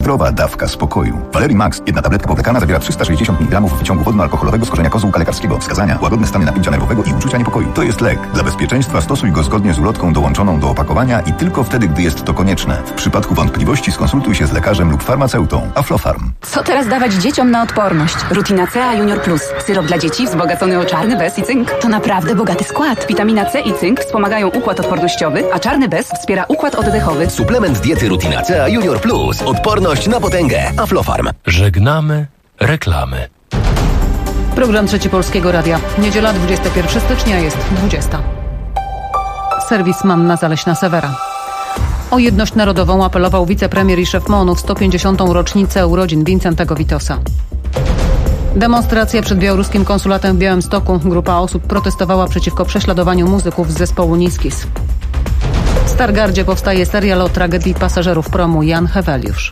Zdrowa dawka spokoju. Valerii Max. Jedna tabletka powlekana zawiera 360 mg wyciągu wodno-alkoholowego z korzenia kozłka lekarskiego. Wskazania: łagodne stany napięcia nerwowego i uczucia niepokoju. To jest lek. Dla bezpieczeństwa stosuj go zgodnie z ulotką dołączoną do opakowania i tylko wtedy, gdy jest to konieczne. W przypadku wątpliwości skonsultuj się z lekarzem lub farmaceutą. Aflofarm. Co teraz dawać dzieciom na odporność? Rutina C A Junior Plus. Syrop dla dzieci wzbogacony o czarny bez i cynk. To naprawdę bogaty skład. Witamina C i cynk wspomagają układ odpornościowy, a czarny bez wspiera układ oddechowy. Suplement diety Rutina C A Junior Plus. Odporność na potęgę. Aflofarm. Żegnamy reklamy. Program Trzeci Polskiego Radia. Niedziela 21 stycznia jest 20. Serwis Manna Zaleśna Sewera. O jedność narodową apelował wicepremier i szef MON-u w 150. rocznicę urodzin Wincentego Witosa. Demonstracja przed białoruskim konsulatem w Białymstoku. Grupa osób protestowała przeciwko prześladowaniu muzyków z zespołu Niskis. W Stargardzie powstaje serial o tragedii pasażerów promu Jan Heweliusz.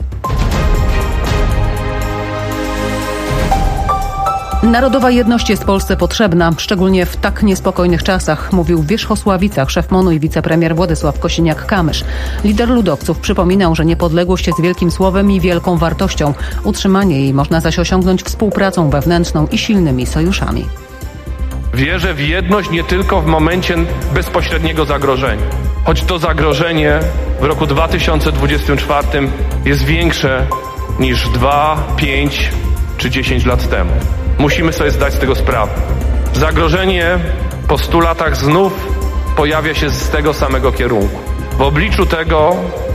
Narodowa jedność jest Polsce potrzebna, szczególnie w tak niespokojnych czasach, mówił w Wierzchosławicach szef MON-u i wicepremier Władysław Kosiniak-Kamysz. Lider ludowców przypominał, że niepodległość jest wielkim słowem i wielką wartością. Utrzymanie jej można zaś osiągnąć współpracą wewnętrzną i silnymi sojuszami. Wierzę w jedność nie tylko w momencie bezpośredniego zagrożenia. Choć to zagrożenie w roku 2024 jest większe niż 2, 5 czy 10 lat temu. Musimy sobie zdać z tego sprawę. Zagrożenie po 100 latach znów pojawia się z tego samego kierunku. W obliczu tego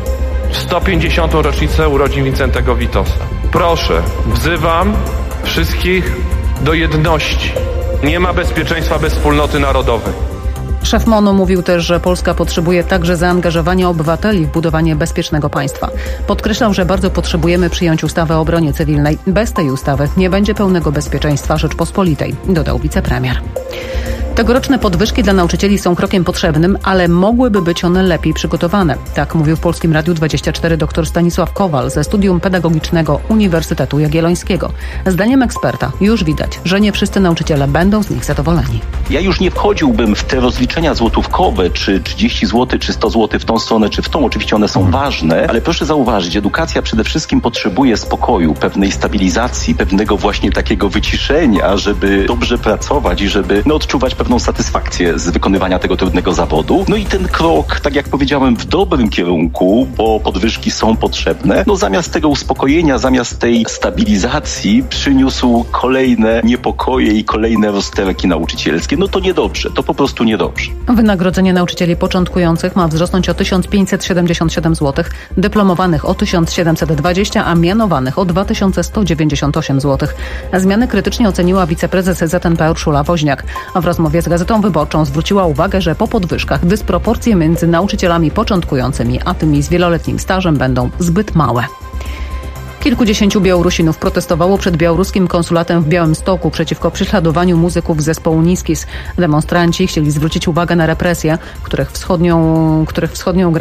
150. rocznicę urodzin Wincentego Witosa. Proszę, wzywam wszystkich do jedności. Nie ma bezpieczeństwa bez wspólnoty narodowej. Szef MON-u mówił też, że Polska potrzebuje także zaangażowania obywateli w budowanie bezpiecznego państwa. Podkreślał, że bardzo potrzebujemy przyjąć ustawę o obronie cywilnej. Bez tej ustawy nie będzie pełnego bezpieczeństwa Rzeczpospolitej, dodał wicepremier. Tegoroczne podwyżki dla nauczycieli są krokiem potrzebnym, ale mogłyby być one lepiej przygotowane. Tak mówił w Polskim Radiu 24 dr Stanisław Kowal ze Studium Pedagogicznego Uniwersytetu Jagiellońskiego. Zdaniem eksperta już widać, że nie wszyscy nauczyciele będą z nich zadowoleni. Ja już nie wchodziłbym w te rozliczenia złotówkowe, czy 30 zł, czy 100 zł w tą stronę, czy w tą. Oczywiście one są ważne, ale proszę zauważyć, edukacja przede wszystkim potrzebuje spokoju, pewnej stabilizacji, pewnego właśnie takiego wyciszenia, żeby dobrze pracować i żeby odczuwać pewną satysfakcję z wykonywania tego trudnego zawodu. No i ten krok, tak jak powiedziałem, w dobrym kierunku, bo podwyżki są potrzebne, zamiast tego uspokojenia, zamiast tej stabilizacji przyniósł kolejne niepokoje i kolejne rozterki nauczycielskie. To niedobrze, to po prostu niedobrze. Wynagrodzenie nauczycieli początkujących ma wzrosnąć o 1577 zł, dyplomowanych o 1720, a mianowanych o 2198 zł. Zmiany krytycznie oceniła wiceprezes ZNP Urszula Woźniak. W rozmowie z Gazetą Wyborczą zwróciła uwagę, że po podwyżkach dysproporcje między nauczycielami początkującymi a tymi z wieloletnim stażem będą zbyt małe. Kilkudziesięciu Białorusinów protestowało przed białoruskim konsulatem w Białymstoku przeciwko prześladowaniu muzyków z zespołu Niskis. Demonstranci chcieli zwrócić uwagę na represje, których wschodnią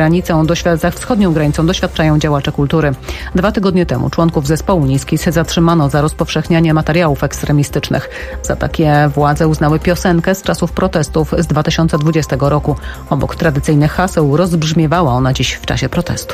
granicą doświadczają działacze kultury. 2 tygodnie temu członków zespołu Niskis zatrzymano za rozpowszechnianie materiałów ekstremistycznych. Za takie władze uznały piosenkę z czasów protestów z 2020 roku. Obok tradycyjnych haseł rozbrzmiewała ona dziś w czasie protestu.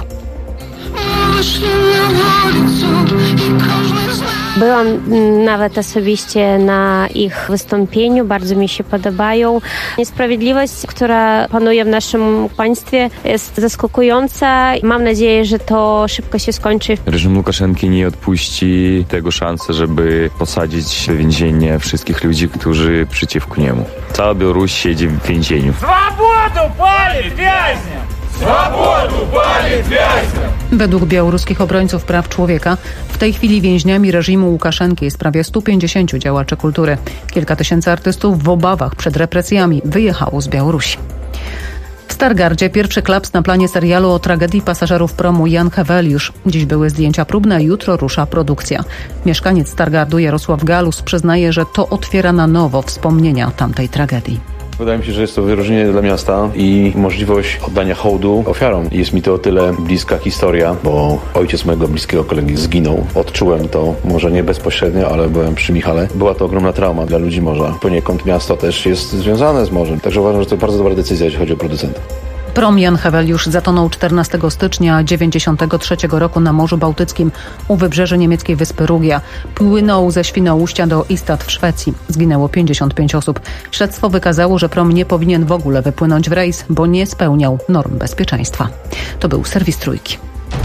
Byłam nawet osobiście na ich wystąpieniu, bardzo mi się podobają. Niesprawiedliwość, która panuje w naszym państwie, jest zaskakująca. Mam nadzieję, że to szybko się skończy. Reżim Łukaszenki nie odpuści tego szansy, żeby posadzić w więzienie wszystkich ludzi, którzy przeciwko niemu. Cała Białoruś siedzi w więzieniu. Swobodu palić więźniom! Swobodu palić więźniom! Według białoruskich obrońców praw człowieka w tej chwili więźniami reżimu Łukaszenki jest prawie 150 działaczy kultury. Kilka tysięcy artystów w obawach przed represjami wyjechało z Białorusi. W Stargardzie pierwszy klaps na planie serialu o tragedii pasażerów promu Jan Heweliusz. Dziś były zdjęcia próbne, jutro rusza produkcja. Mieszkaniec Stargardu Jarosław Galus przyznaje, że to otwiera na nowo wspomnienia tamtej tragedii. Wydaje mi się, że jest to wyróżnienie dla miasta i możliwość oddania hołdu ofiarom. Jest mi to o tyle bliska historia, bo ojciec mojego bliskiego kolegi zginął. Odczułem to, może nie bezpośrednio, ale byłem przy Michale. Była to ogromna trauma dla ludzi morza. Poniekąd miasto też jest związane z morzem. Także uważam, że to bardzo dobra decyzja, jeśli chodzi o producenta. Prom Jan Heweliusz zatonął 14 stycznia 1993 roku na Morzu Bałtyckim u wybrzeży niemieckiej wyspy Rugia. Płynął ze Świnoujścia do Ystad w Szwecji. Zginęło 55 osób. Śledztwo wykazało, że prom nie powinien w ogóle wypłynąć w rejs, bo nie spełniał norm bezpieczeństwa. To był serwis Trójki.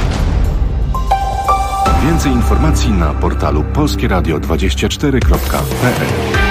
Więcej informacji na portalu polskieradio24.pl.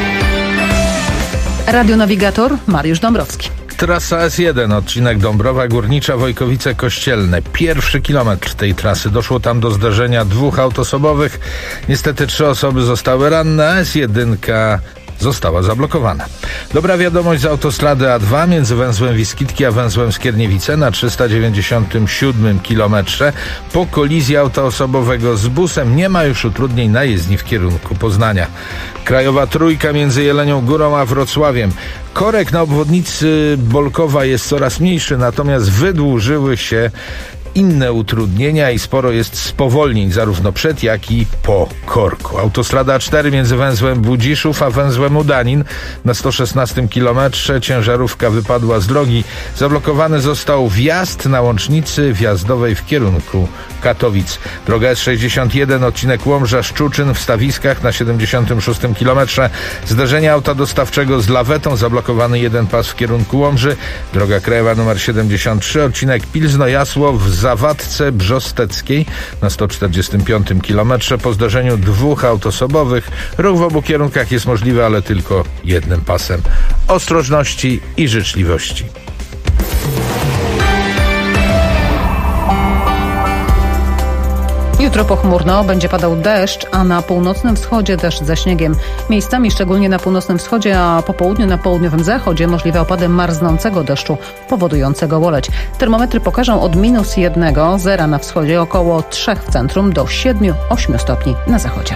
Radionawigator Mariusz Dąbrowski. Trasa S1, odcinek Dąbrowa Górnicza, Wojkowice Kościelne. Pierwszy kilometr tej trasy. Doszło tam do zdarzenia 2 aut osobowych. Niestety 3 osoby zostały ranne, a S1 została zablokowana. Dobra wiadomość z autostrady A2 między węzłem Wiskitki a węzłem Skierniewice na 397 kilometrze. Po kolizji auta osobowego z busem nie ma już utrudnień na jezdni w kierunku Poznania. Krajowa Trójka między Jelenią Górą a Wrocławiem. Korek na obwodnicy Bolkowa jest coraz mniejszy, natomiast wydłużyły się inne utrudnienia i sporo jest spowolnień zarówno przed, jak i po korku. Autostrada A4 między węzłem Budziszów a węzłem Udanin na 116 kilometrze. Ciężarówka wypadła z drogi. Zablokowany został wjazd na łącznicy wjazdowej w kierunku Katowic. Droga S61, odcinek Łomża-Szczuczyn w Stawiskach na 76 kilometrze. Zderzenie auta dostawczego z lawetą, zablokowany jeden pas w kierunku Łomży. Droga krajowa nr 73, odcinek Pilzno-Jasłow w Zawadce Brzosteckiej na 145 kilometrze. Po zdarzeniu 2 aut osobowych ruch w obu kierunkach jest możliwy, ale tylko jednym pasem. Ostrożności i życzliwości. Jutro pochmurno, będzie padał deszcz, a na północnym wschodzie deszcz ze śniegiem. Miejscami, szczególnie na północnym wschodzie, a po południu na południowym zachodzie możliwe opady marznącego deszczu powodującego goleć. Termometry pokażą od -1, 0 na wschodzie, około 3 w centrum, do 7-8 stopni na zachodzie.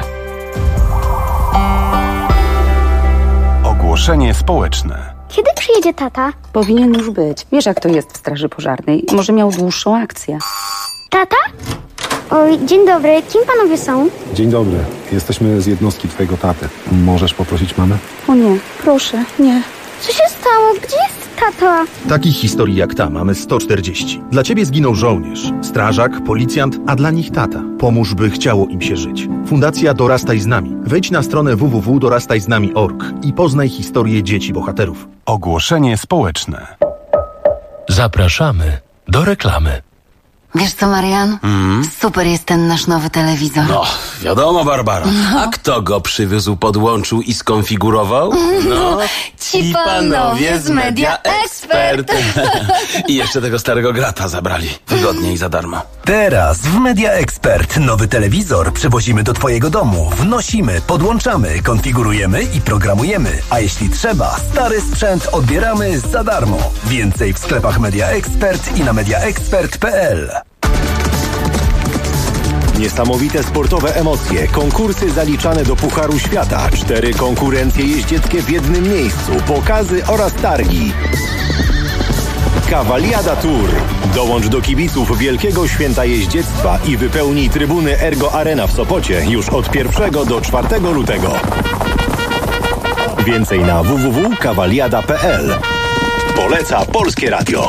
Ogłoszenie społeczne. Kiedy przyjedzie tata? Powinien już być. Wiesz, jak to jest w straży pożarnej. Może miał dłuższą akcję. Tata? Oj, dzień dobry. Kim panowie są? Dzień dobry. Jesteśmy z jednostki twojego taty. Możesz poprosić mamę? O nie, proszę, nie. Co się stało? Gdzie jest tata? Takich historii jak ta mamy 140. Dla ciebie zginął żołnierz, strażak, policjant, a dla nich tata. Pomóż, by chciało im się żyć. Fundacja Dorastaj z nami. Wejdź na stronę www.dorastajznami.org i poznaj historię dzieci bohaterów. Ogłoszenie społeczne. Zapraszamy do reklamy. Wiesz co, Marian? Super jest ten nasz nowy telewizor. No, wiadomo, Barbara. A kto go przywiózł, podłączył i skonfigurował? No, ci panowie z Media Expert. I jeszcze tego starego grata zabrali. Wygodnie i za darmo. Teraz w Media Expert nowy telewizor przywozimy do twojego domu. Wnosimy, podłączamy, konfigurujemy i programujemy. A jeśli trzeba, stary sprzęt odbieramy za darmo. Więcej w sklepach Media Expert i na mediaexpert.pl. Niesamowite sportowe emocje, konkursy zaliczane do Pucharu Świata, 4 konkurencje jeździeckie w jednym miejscu, pokazy oraz targi. Cavaliada Tour. Dołącz do kibiców Wielkiego Święta Jeździectwa i wypełnij trybuny Ergo Arena w Sopocie już od 1 do 4 lutego. Więcej na www.cavaliada.pl. Poleca Polskie Radio.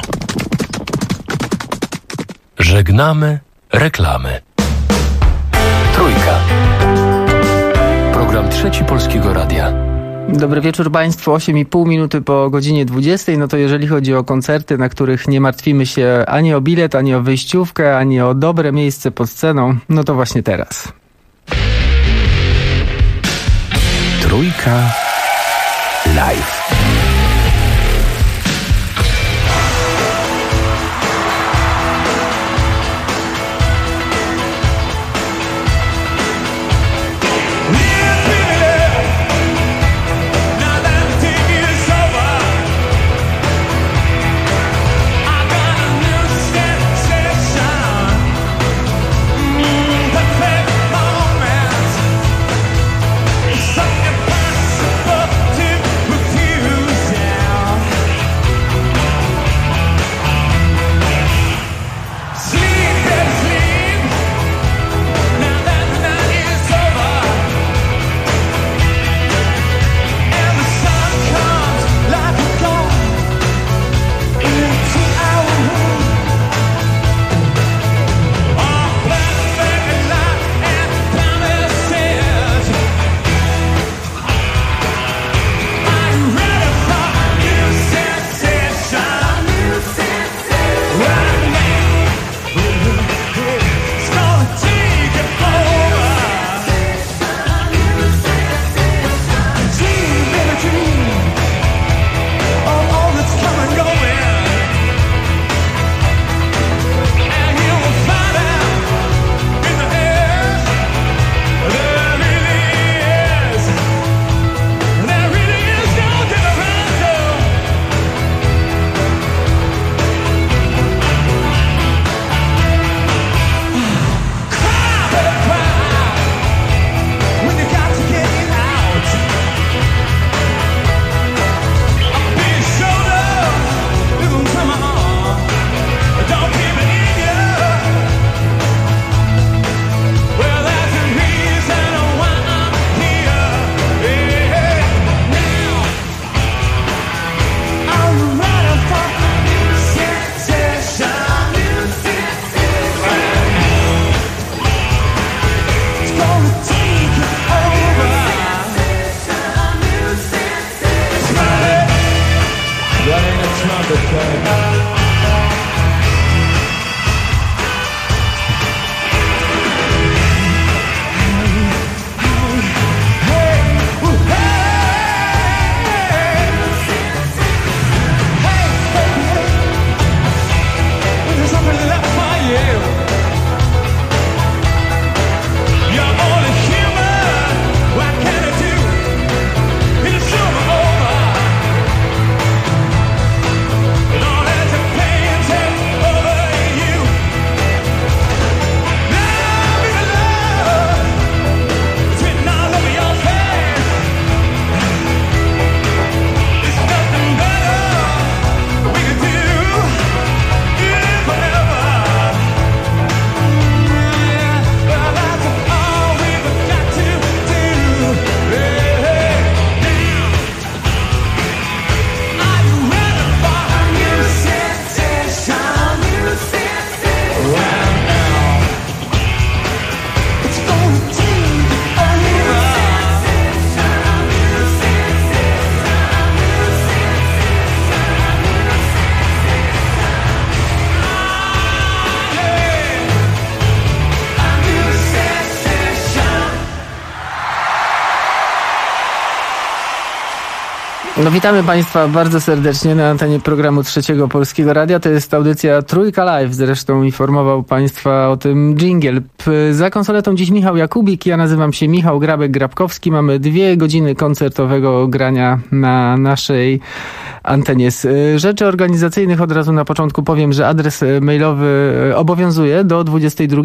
Żegnamy reklamy. Trójka. Program Trzeci Polskiego Radia. Dobry wieczór Państwu, 8,5 minuty po godzinie 20. No to jeżeli chodzi o koncerty, na których nie martwimy się ani o bilet, ani o wyjściówkę, ani o dobre miejsce pod sceną, no to właśnie teraz. Trójka live. Something impossible to refuse. No witamy Państwa bardzo serdecznie na antenie programu Trzeciego Polskiego Radia. To jest audycja Trójka Live. Zresztą informował Państwa o tym dżingiel. Za konsoletą dziś Michał Jakubik. Ja nazywam się Michał Grabek-Grabkowski. Mamy 2 godziny koncertowego grania na naszej antenie. Z rzeczy organizacyjnych od razu na początku powiem, że adres mailowy obowiązuje do 22.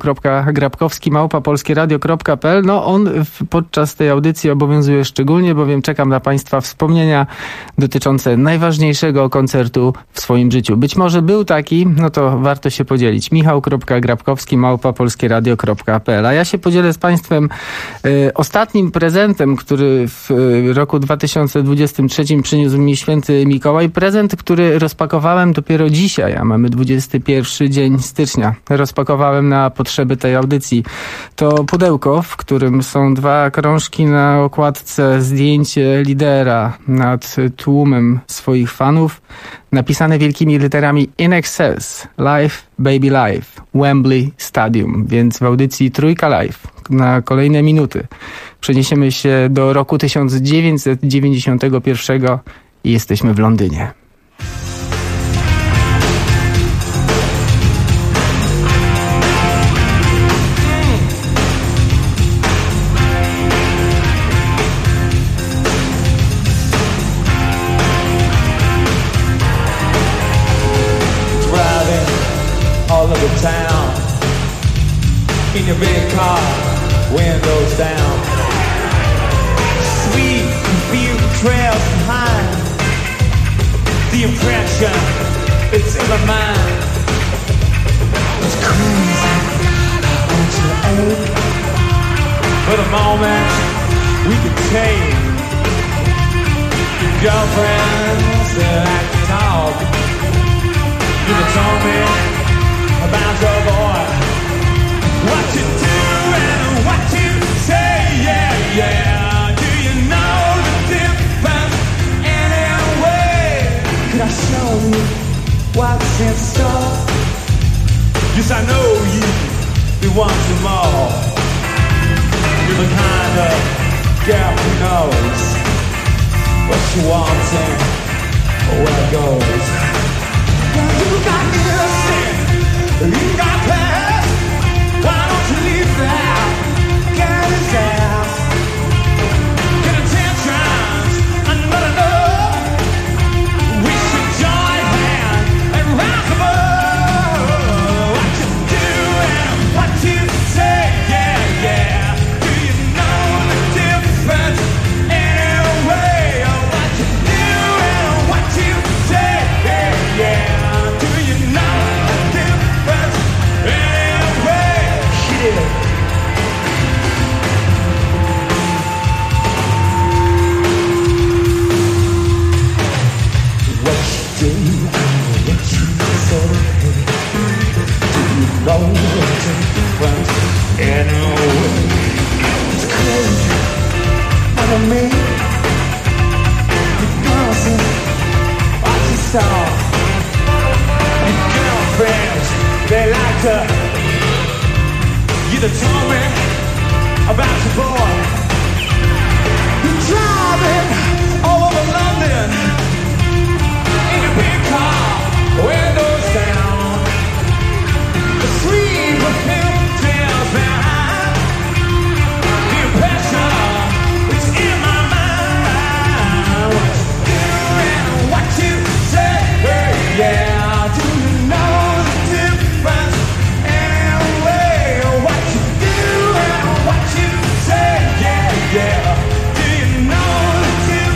michał.grabkowski@polskieradio.pl. No on podczas tej audycji obowiązuje szczególnie, bowiem czekam na Państwa wspomnienia dotyczące najważniejszego koncertu w swoim życiu. Być może był taki, no to warto się podzielić. michał.grabkowski@polskieradio.pl. A ja się podzielę z Państwem ostatnim prezentem, który w roku 2023 przyniósł mi święty Mikołaj. Prezent, który rozpakowałem dopiero dzisiaj, a mamy 21 dzień stycznia. Rozpakowałem na potrzeby tej audycji. To pudełko, w którym są 2 krążki, na okładce zdjęcie lidera nad tłumem swoich fanów, napisane wielkimi literami In Excess, Live, Baby Live, Wembley Stadium. Więc w audycji Trójka Live na kolejne minuty przeniesiemy się do roku 1991 i jesteśmy w Londynie. In your big car, windows down. Sweet, confused trails behind. The impression, it's in my mind. It's crazy, won't you ache? For the moment, we can take your girlfriends that like to talk. You can tell me about your boy. What you do and what you say, yeah, yeah. Do you know the difference anyway? Could I show you what's in store? Yes, I know you want some more. You're the kind of girl who knows what she wants and where it goes. Well, you got innocent, you got past. Why don't you leave that? Get his ass. Get attentions, not enough. We should join hands and rise above. What you do and what you say, yeah, yeah. Do you know the difference anyway? What you do and what you say, yeah, yeah. Do you know the difference anyway? What you do, what you say, do you know the difference anyway? It's crazy, what I mean. Your girlfriend, what you saw. Your girlfriends, they like to. You done told me about your boy. You're driving all over London in a big car, windows down. The sweet perfume trails behind. The impression, it's in my mind. What you do and what you say, yeah. Do you know the difference anyway? What you do and what you say, yeah, yeah. Do you know the difference?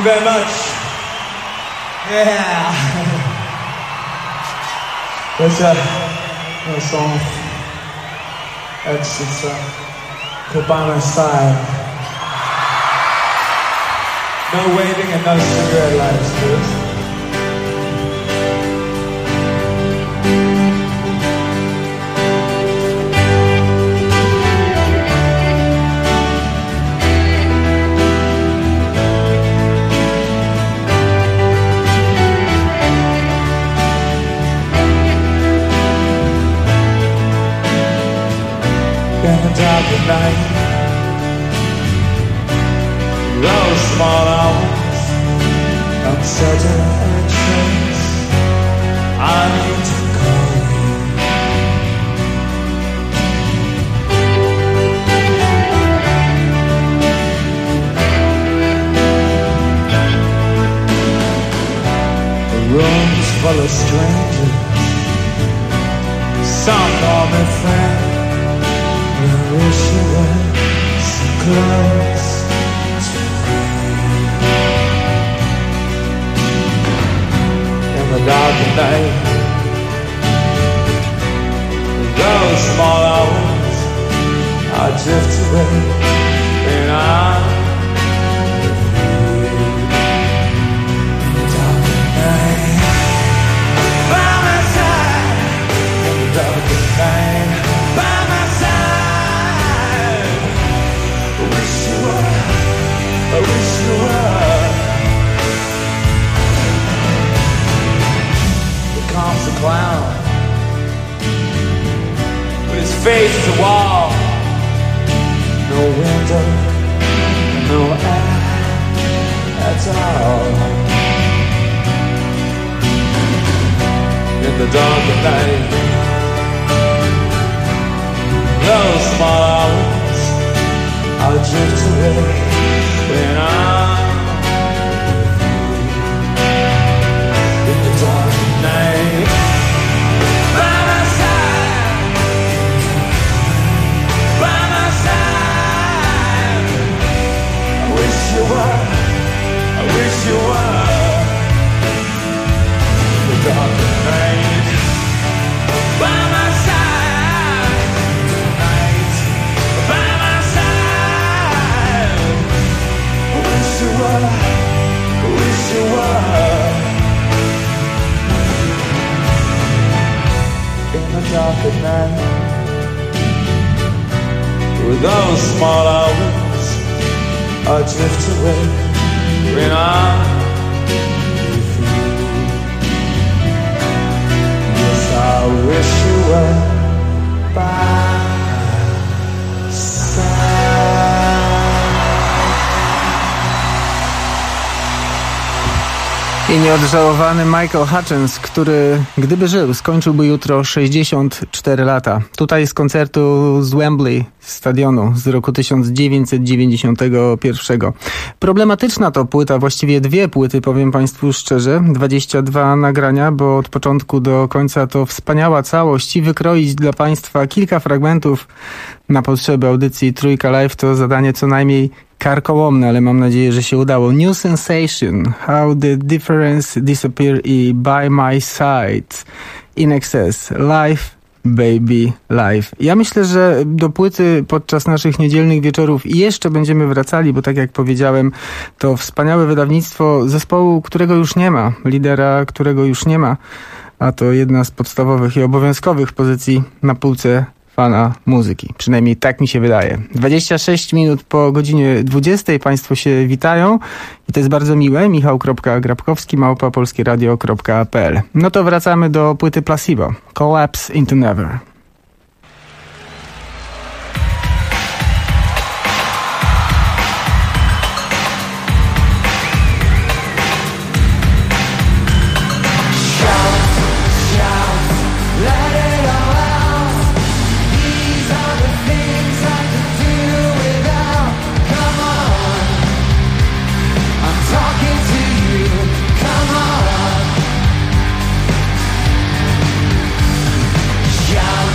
you very much. Yeah. There's a song. It's called By My Side. No waving and no cigarette lights, please. Dark at night, those small hours, uncertain actions, I need to call you. The room's full of strangers, some call me friend. I wish you were so close to me. In the dark at night, those small hours, I drift away and I'm with you. In the dark at night, by my side. In the dark at night, by my side. I wish you were. Here comes the clown with his face to the wall. No window, no air at all. In the dark of night, those small hours, I'll drift away. When I'm in the dark night, by my side, by my side. I wish you were, I wish you were. In the dark night, by my side, tonight, by my side. I wish you were, I wish you were. In the dark at night, with those small hours, I drift away when I'm with you. Yes, I wish you were by my side. I nieodżałowany Michael Hutchence, który gdyby żył, skończyłby jutro 64 lata. Tutaj z koncertu z Wembley stadionu z roku 1991. Problematyczna to płyta, właściwie dwie płyty, powiem Państwu szczerze. 22 nagrania, bo od początku do końca to wspaniała całość i wykroić dla Państwa kilka fragmentów na potrzeby audycji Trójka Live to zadanie co najmniej karkołomne, ale mam nadzieję, że się udało. New Sensation, How the Difference Disappear i By My Side, In Excess, Live, Baby, Live. Ja myślę, że do płyty podczas naszych niedzielnych wieczorów jeszcze będziemy wracali, bo tak jak powiedziałem, to wspaniałe wydawnictwo zespołu, którego już nie ma, lidera, którego już nie ma, a to jedna z podstawowych i obowiązkowych pozycji na półce fana muzyki. Przynajmniej tak mi się wydaje. 26 minut po godzinie 20 Państwo się witają i to jest bardzo miłe. Michał.Grabkowski @polskieradio.pl. No to wracamy do płyty Placebo. Collapse into Never. Shout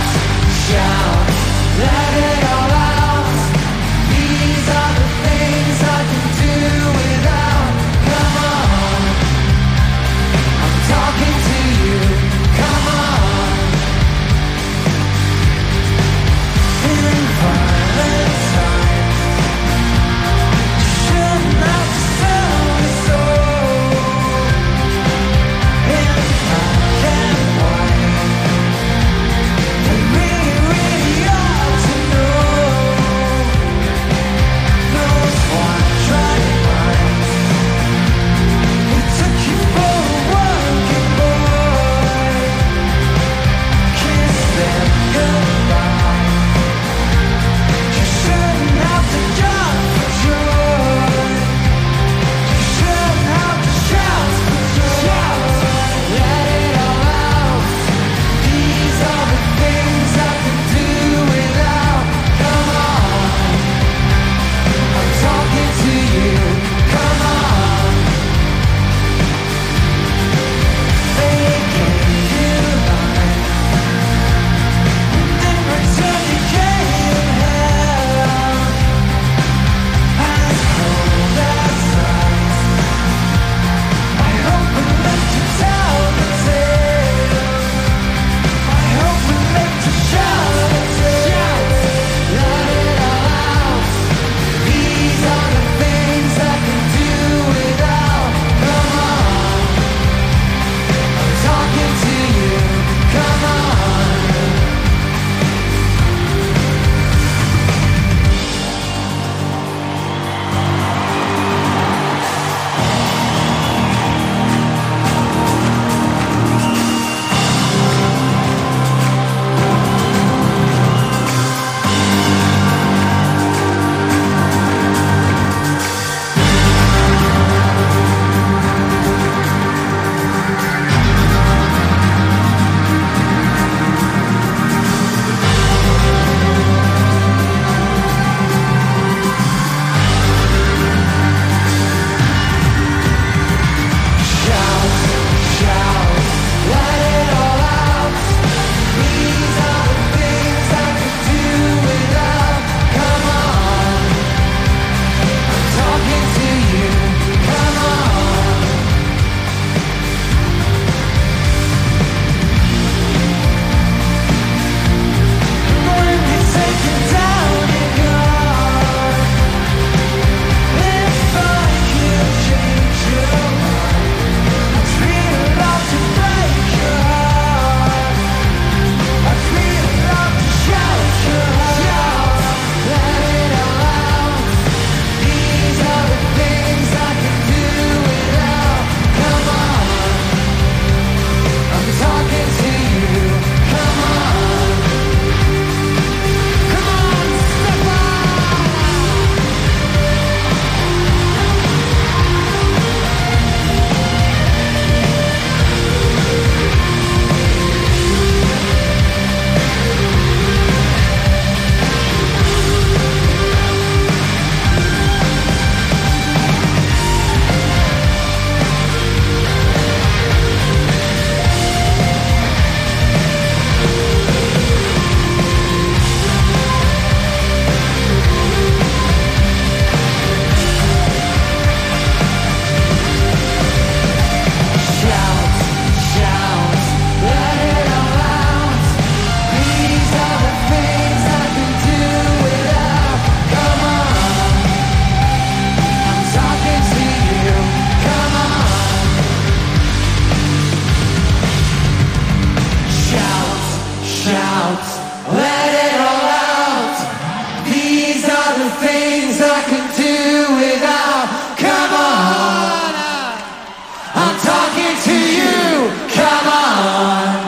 shout, let it all out. These are the things I can do without. Come on, I'm talking to you. Come on.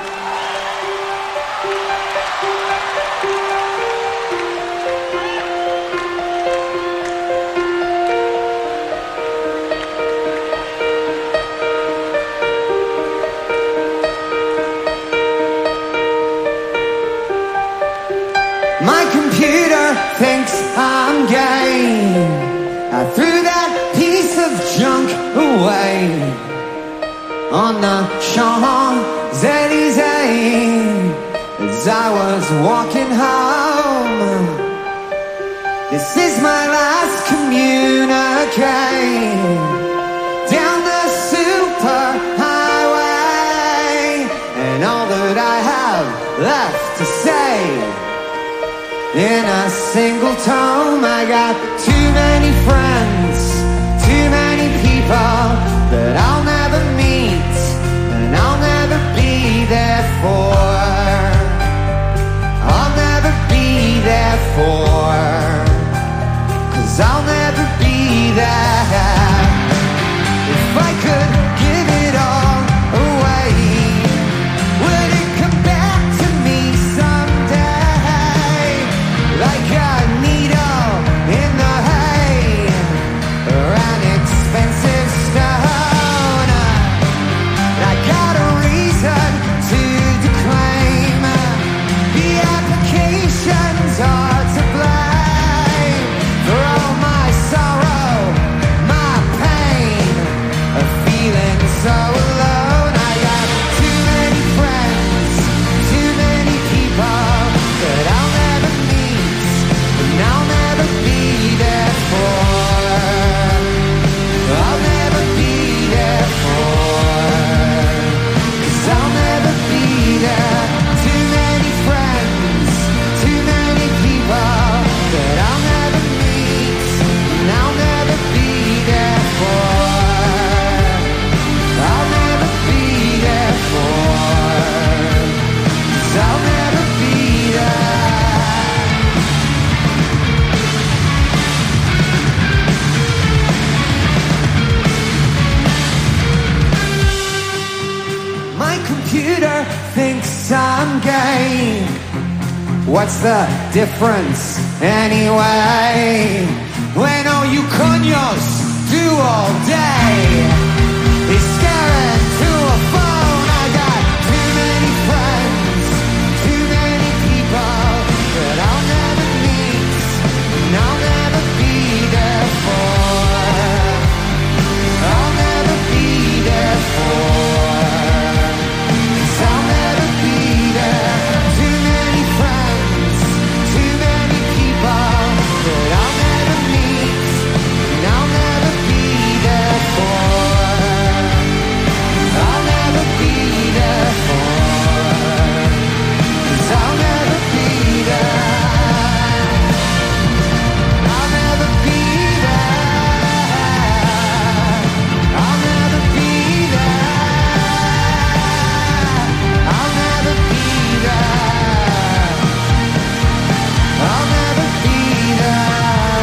My computer thinks I'm gay. I threw that piece of junk away on the Champs-Elysees as I was walking home. This is my last communique down the superhighway, and all that I have left to say in a single tome. I got too many friends, too many people that I'll never meet and I'll never be there for. I'll never be there for, 'cause I'll never be there. If I could give it all away, would it come back to me someday? Like a needle in the hay, or an expensive stone. I got a reason to declaim the applications are to blame for all my sorrow, my pain, of feeling so alone. I got too many friends, too many people that I'll never meet and I'll never be there for. I'll never be there for, 'cause I'll never be there. Too many friends, too many people that I'll never meet and I'll never be there for. I'll never be there for, 'cause I'll never be there. My computer thinks I'm gay. What's the difference anyway? When all you coños do all day is stare into a phone. I got too many friends, too many people that I'll never meet and I'll never be there for. I'll never be there for, 'cause I'll never be there. Too many friends, too many people that I'll never meet and I'll never be there for. I'll never be there for, 'cause I'll never be there. I'll never be there. I'll never be there. I'll never be there. I'll never be there.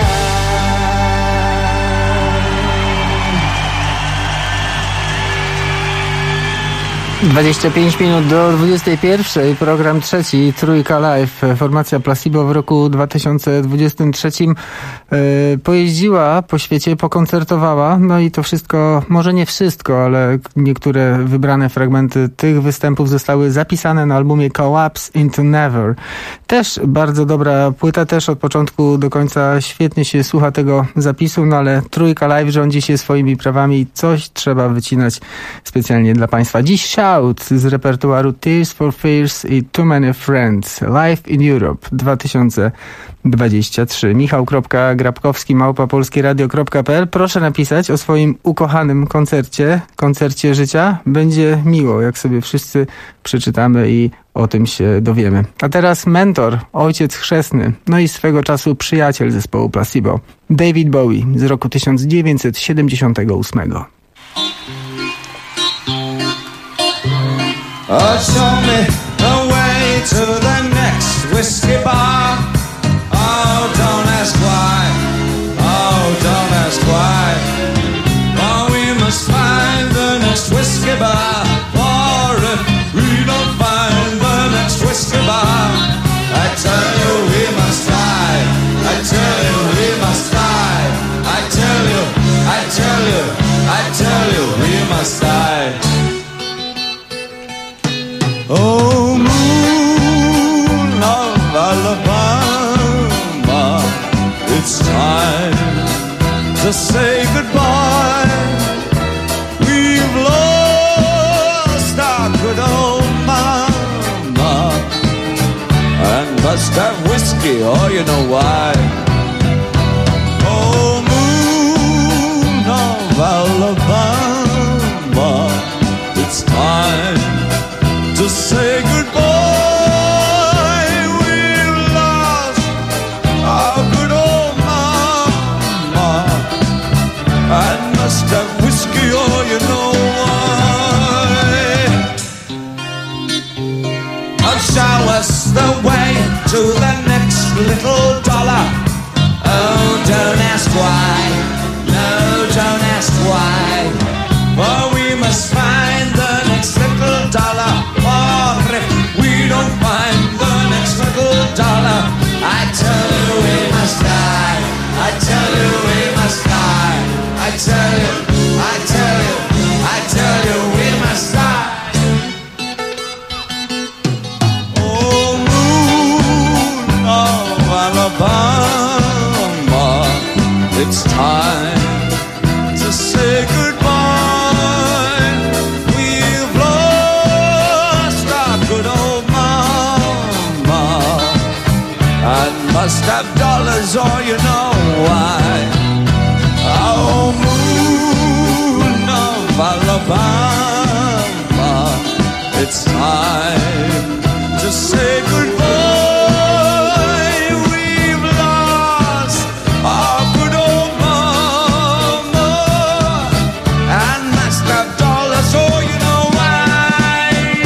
25 minut do 21. Program trzeci, Trójka Live. Formacja Placebo w roku 2023 pojeździła po świecie, pokoncertowała. No i to wszystko, może nie wszystko, ale niektóre wybrane fragmenty tych występów zostały zapisane na albumie Collapse into Never. Też bardzo dobra płyta, też od początku do końca świetnie się słucha tego zapisu, no ale Trójka Live rządzi się swoimi prawami i coś trzeba wycinać specjalnie dla Państwa. Dziś Shout z repertuaru Tears for Fears i Too Many Friends. Live in Europe 2023. Michał.grabkowski@polskieradio.pl. Proszę napisać o swoim ukochanym koncercie życia. Będzie miło, jak sobie wszyscy przeczytamy i o tym się dowiemy. A teraz mentor, ojciec chrzestny, no i swego czasu przyjaciel zespołu Placebo, David Bowie z roku 1978. Oh, show me a way whiskey bar. Oh, don't ask why. Oh, don't ask why. Oh, we must find the next whiskey bar. For if we don't find the next whiskey bar, I tell you we must die. I tell you we must die. I tell you, I tell you, I tell you we must die. Oh, moon of Alabama, it's time to say goodbye. We've lost our good old mama and must have whiskey, oh, you know why. Oh, moon of Alabama, it's time to say goodbye. We've lost our good old mama and must have whiskey, oh, you know why. Oh, show us the way to the next little dollar. Oh, don't ask why. No, don't ask why. For we must find the next little dollar. Or if we don't find the next little dollar, I tell you we must die. I tell you we must die. I tell you, I tell you, I tell you we must die. Oh, moon of Alabama, it's time to say goodbye. We've lost our good old mama and must have dollars, or you know why. Oh, moon of Alabama, it's time to say goodbye. We've lost our good old mama and must have dollars, oh, you know why.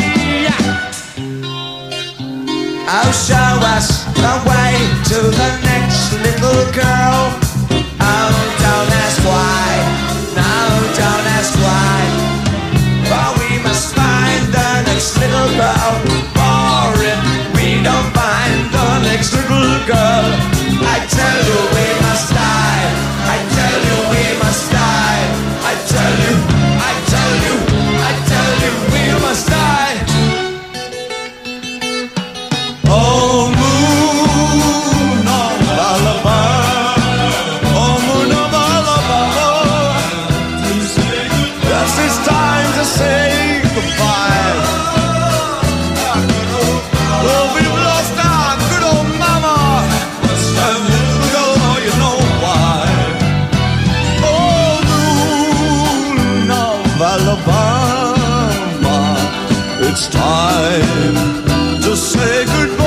Oh, show us the way to the next little girl. Oh, don't ask why. No, don't ask why. For we must find the next little girl. For if we don't find the next little girl, I tell you we must die. I tell you we must die. I tell you, I tell you, I tell you we must die. Oh, moon of Alabama, oh, moon of Alabama, yes, it's time to say goodbye. Well, we've lost our good old mama, and oh, you know why. Oh, moon of Alabama, it's time to say goodbye.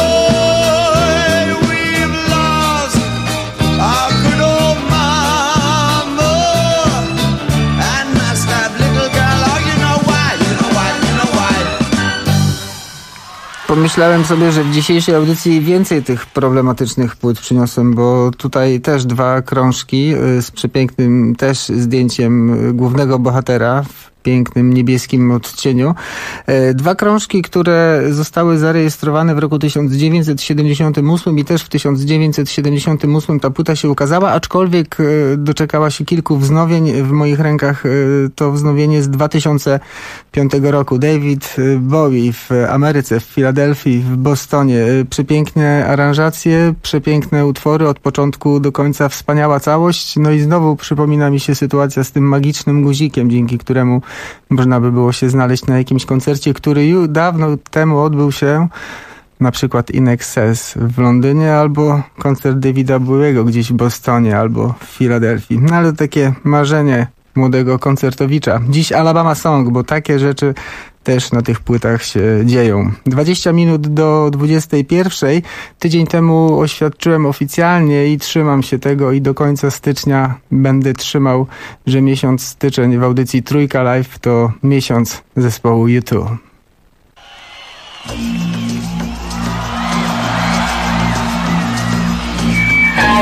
We've lost our good old mama and must have little girl. Oh, you know why, you know why, you know why. Pomyślałem sobie, że w dzisiejszej audycji więcej tych problematycznych płyt przyniosłem, bo tutaj też dwa krążki z przepięknym też zdjęciem głównego bohatera w pięknym niebieskim odcieniu. Dwa krążki, które zostały zarejestrowane w roku 1978 i też w 1978 ta płyta się ukazała, aczkolwiek doczekała się kilku wznowień. W moich rękach to wznowienie z 2005 roku. David Bowie w Ameryce, w Filadelfii, w Bostonie. Przepiękne aranżacje, przepiękne utwory od początku do końca, wspaniała całość. No i znowu przypomina mi się sytuacja z tym magicznym guzikiem, dzięki któremu można by było się znaleźć na jakimś koncercie, który już dawno temu odbył się, na przykład In Excess w Londynie, albo koncert Davida Bowiego gdzieś w Bostonie, albo w Filadelfii. No ale takie marzenie młodego koncertowicza. Dziś Alabama Song, bo takie rzeczy też na tych płytach się dzieją. 20 minut do 21. Tydzień temu oświadczyłem oficjalnie i trzymam się tego i do końca stycznia będę trzymał, że miesiąc styczeń w audycji Trójka Live to miesiąc zespołu U2.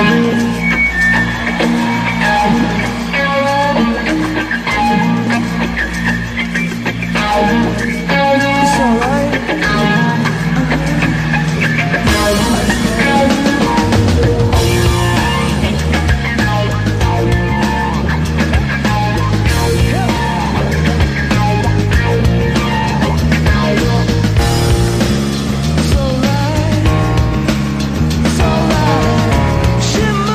Shimmer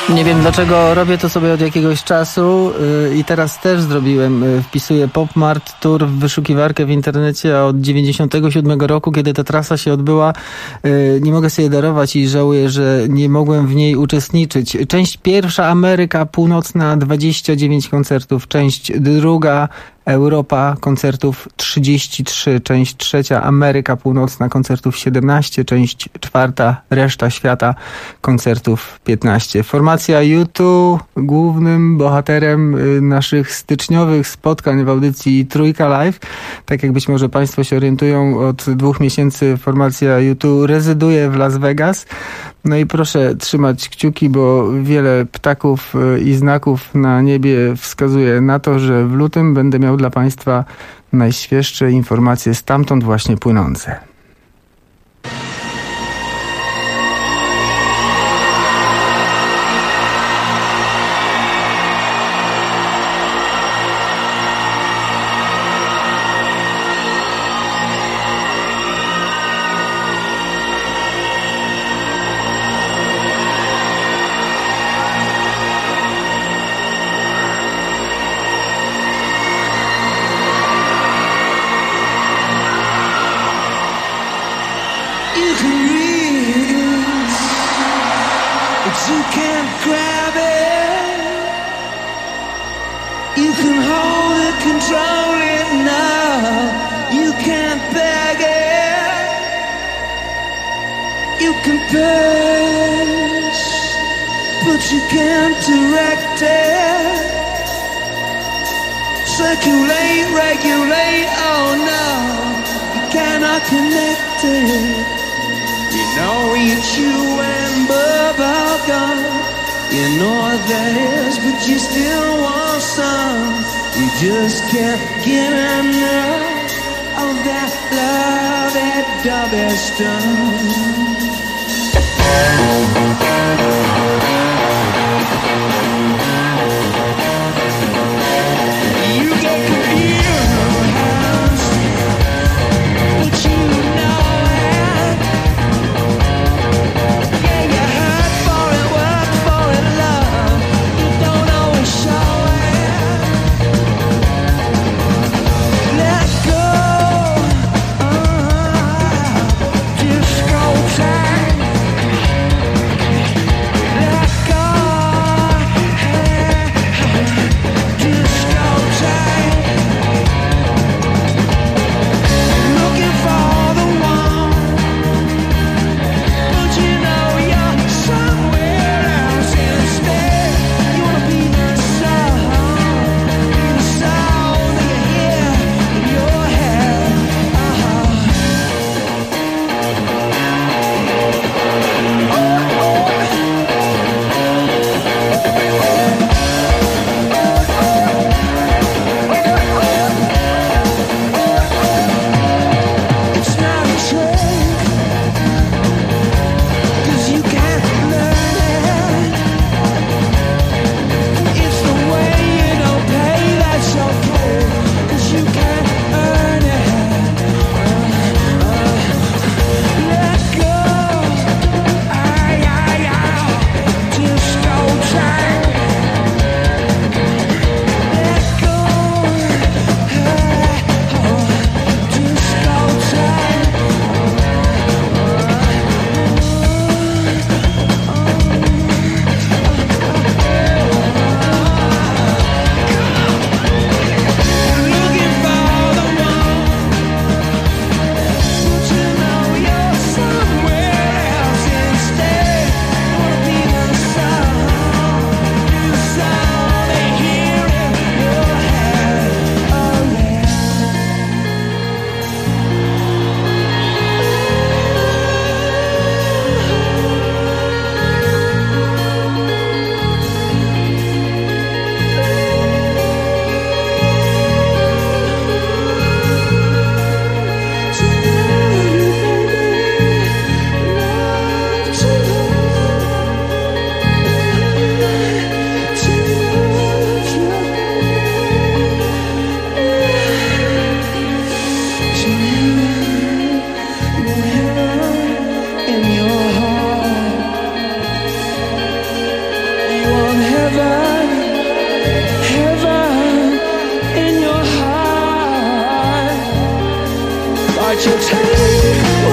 Nie wiem dlaczego robię to sobie od jakiegoś czasu i teraz też zrobiłem. Wpisuję Pop Mart Tour w wyszukiwarkę w internecie, a od 97 roku, kiedy ta trasa się odbyła, nie mogę sobie darować i żałuję, że nie mogłem w niej uczestniczyć. Część pierwsza Ameryka Północna 29 koncertów, część druga Europa koncertów 33, część trzecia Ameryka Północna koncertów 17, część czwarta reszta świata koncertów 15. Formacja U2 głównym bohaterem naszych styczniowych spotkań w audycji Trójka Live. Tak jak być może Państwo się orientują, od 2 miesięcy formacja U2 rezyduje w Las Vegas. No i proszę trzymać kciuki, bo wiele ptaków i znaków na niebie wskazuje na to, że w lutym będę miał dla Państwa najświeższe informacje stamtąd właśnie płynące.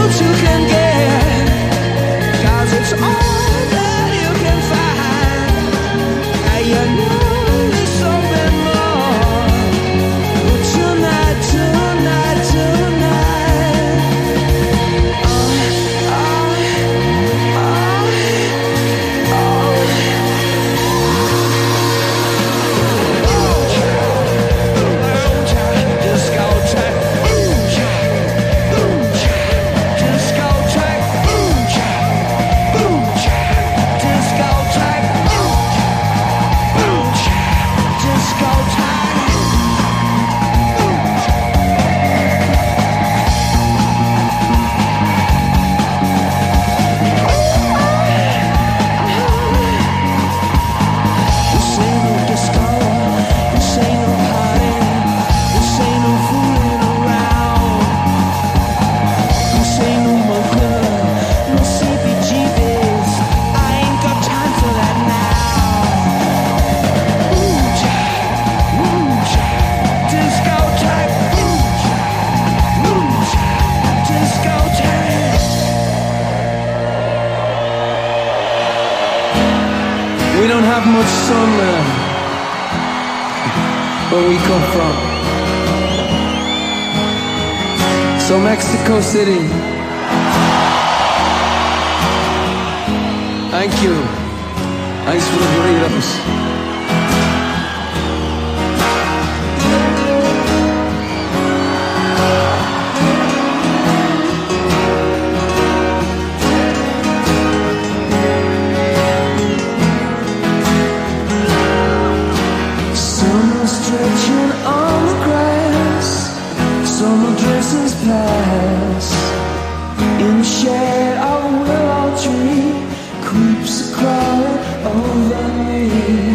what you can get, 'cause it's all that you can find, and you know there's something more. But tonight, tonight, tonight, we don't have much sun there where we come from. So Mexico City, thank you. Thanks for the burritos. Summer stretching on the grass, summer dresses past. In the shade of a willow tree, creeps a crawling over me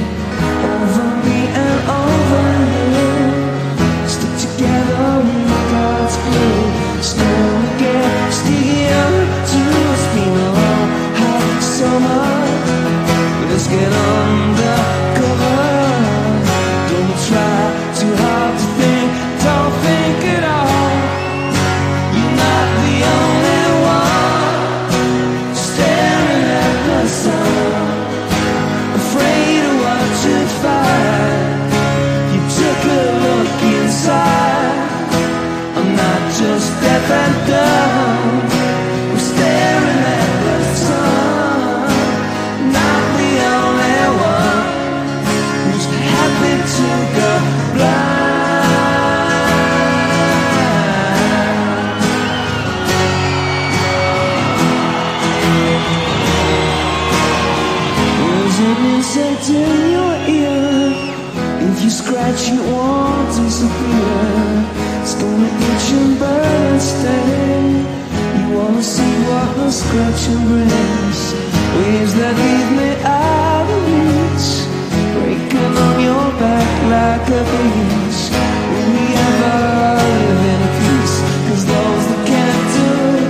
and over you. Stick together in God's blue, still get sticking to us. Been a long hot summer, let's get under cover. Don't try too hard to think, don't think at all. You're not the only one staring at the sun, afraid of what you'd find. You took a look inside. I'm not just deaf and dumb, I'm staring at the sun. Not the only one who's happy to go blind. There's an insect in your ear. If you scratch it won't disappear. It's gonna itch and burn and stay. You wanna see what the scratching brings. Waves that leave me out of reach, breaking on your back like a breeze. Will we ever live in peace? 'Cause those that can't do it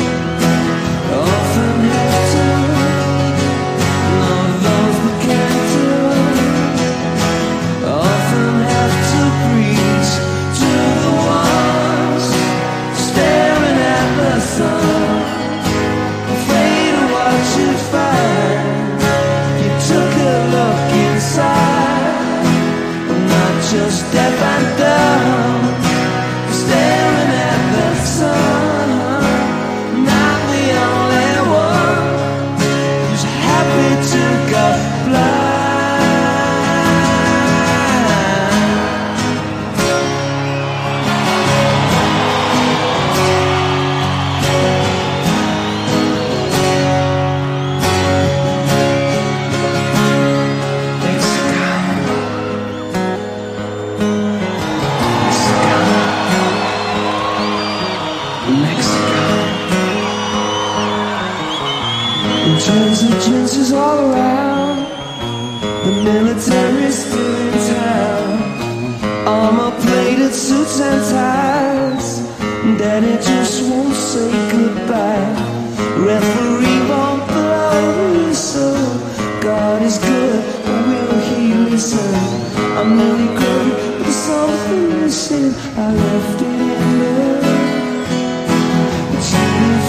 often have to. No, those that can't do it often have to preach to the ones staring at the sun, afraid of what you find. You took a look inside. I'm not just deaf and dumb, staring at the sun. Not the only one who's happy to go blind. Intransigence is all around. The military's still in town. Armor-plated suits and ties. Daddy just won't say goodbye. Referee won't blow the whistle. God is good, but will he listen? I'm really good, but there's something missing. I left it in there. But even if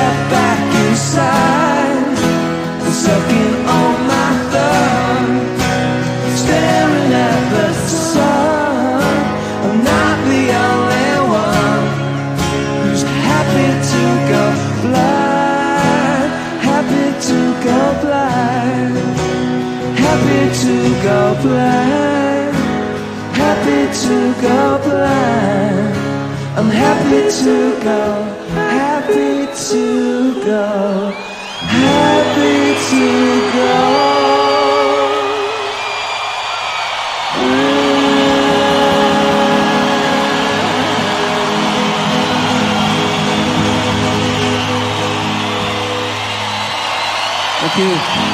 step back inside, sucking on my thumb, staring at the sun. I'm not the only one who's happy to go blind, happy to go blind, happy to go blind, happy to go blind. I'm happy to go, happy to go, happy to go. Thank you.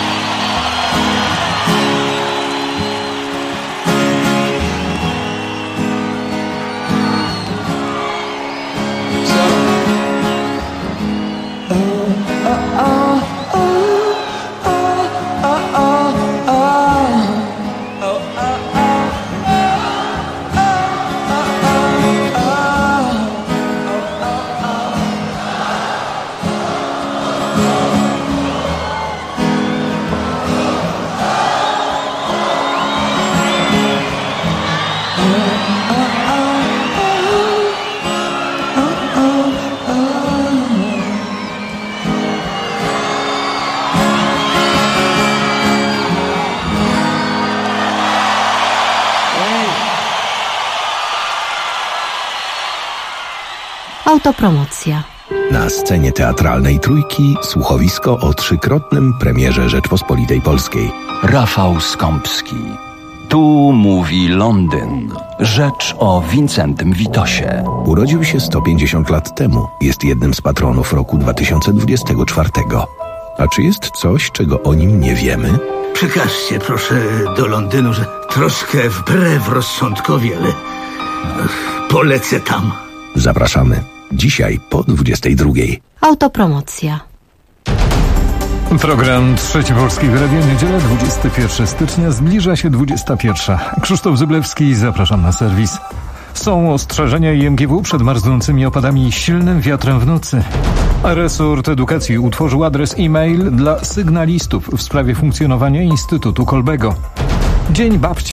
Autopromocja. Na scenie teatralnej Trójki słuchowisko o 3-krotnym premierze Rzeczpospolitej Polskiej. Rafał Skąpski. Tu mówi Londyn. Rzecz o Wincentym Witosie. Urodził się 150 lat temu. Jest jednym z patronów roku 2024. A czy jest coś, czego o nim nie wiemy? Przekażcie proszę do Londynu, że troszkę wbrew rozsądkowi, ale polecę tam. Zapraszamy. Dzisiaj po 22. Autopromocja. Program Trzeci Polskiego Radia, niedziela 21 stycznia, zbliża się 21. Krzysztof Zyblewski, zapraszam na serwis. Są ostrzeżenia IMGW przed marznącymi opadami i silnym wiatrem w nocy. Resort Edukacji utworzył adres e-mail dla sygnalistów w sprawie funkcjonowania Instytutu Kolbego. Dzień Babci